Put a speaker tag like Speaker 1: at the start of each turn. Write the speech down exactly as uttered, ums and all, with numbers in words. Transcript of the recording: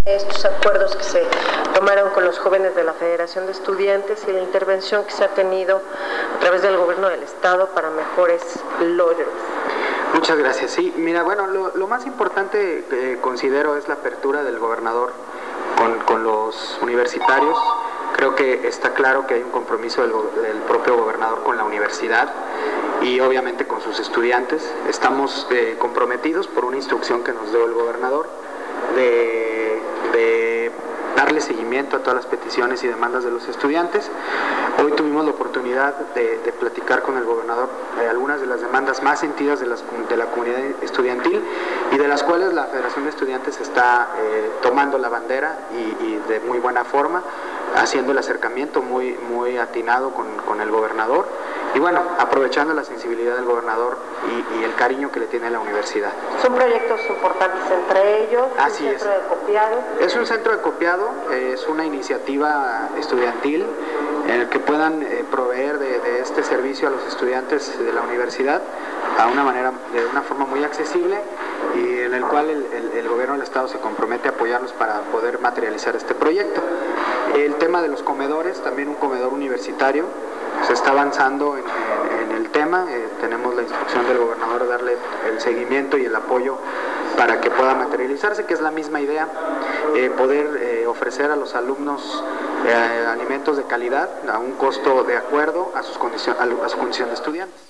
Speaker 1: Estos acuerdos que se tomaron con los jóvenes de la Federación de Estudiantes y la intervención que se ha tenido a través del gobierno del estado para mejores logros.
Speaker 2: Muchas gracias. Sí, mira, bueno, lo, lo más importante que considero es la apertura del gobernador con, con los universitarios. Creo que está claro que hay un compromiso del, del propio gobernador con la universidad y obviamente con sus estudiantes. Estamos eh, comprometidos por una instrucción que nos dio el gobernador de, de darle seguimiento a todas las peticiones y demandas de los estudiantes. Hoy tuvimos la oportunidad de, de platicar con el gobernador eh, algunas de las demandas más sentidas de, las, de la comunidad estudiantil y de las cuales la Federación de Estudiantes está eh, tomando la bandera y, y de muy buena forma, haciendo el acercamiento muy, muy atinado con, con el gobernador y bueno, aprovechando la sensibilidad del gobernador y, y el cariño que le tiene a la universidad.
Speaker 1: Son proyectos importantes entre ellos.
Speaker 2: Así
Speaker 1: un
Speaker 2: es.
Speaker 1: Centro de copiado.
Speaker 2: Es un centro de copiado, eh, es una iniciativa estudiantil en el que puedan eh, proveer de, de este servicio a los estudiantes de la universidad a una manera, de una forma muy accesible y en el cual el, el, el gobierno del estado se compromete a apoyarlos para poder materializar este proyecto. El tema de los comedores, también un comedor universitario, se está avanzando en, en, en el tema, eh, tenemos la instrucción del gobernador de darle el seguimiento y el apoyo para que pueda materializarse, que es la misma idea, eh, poder eh, ofrecer a los alumnos eh, alimentos de calidad a un costo de acuerdo a, sus condicion, a su condición de estudiantes.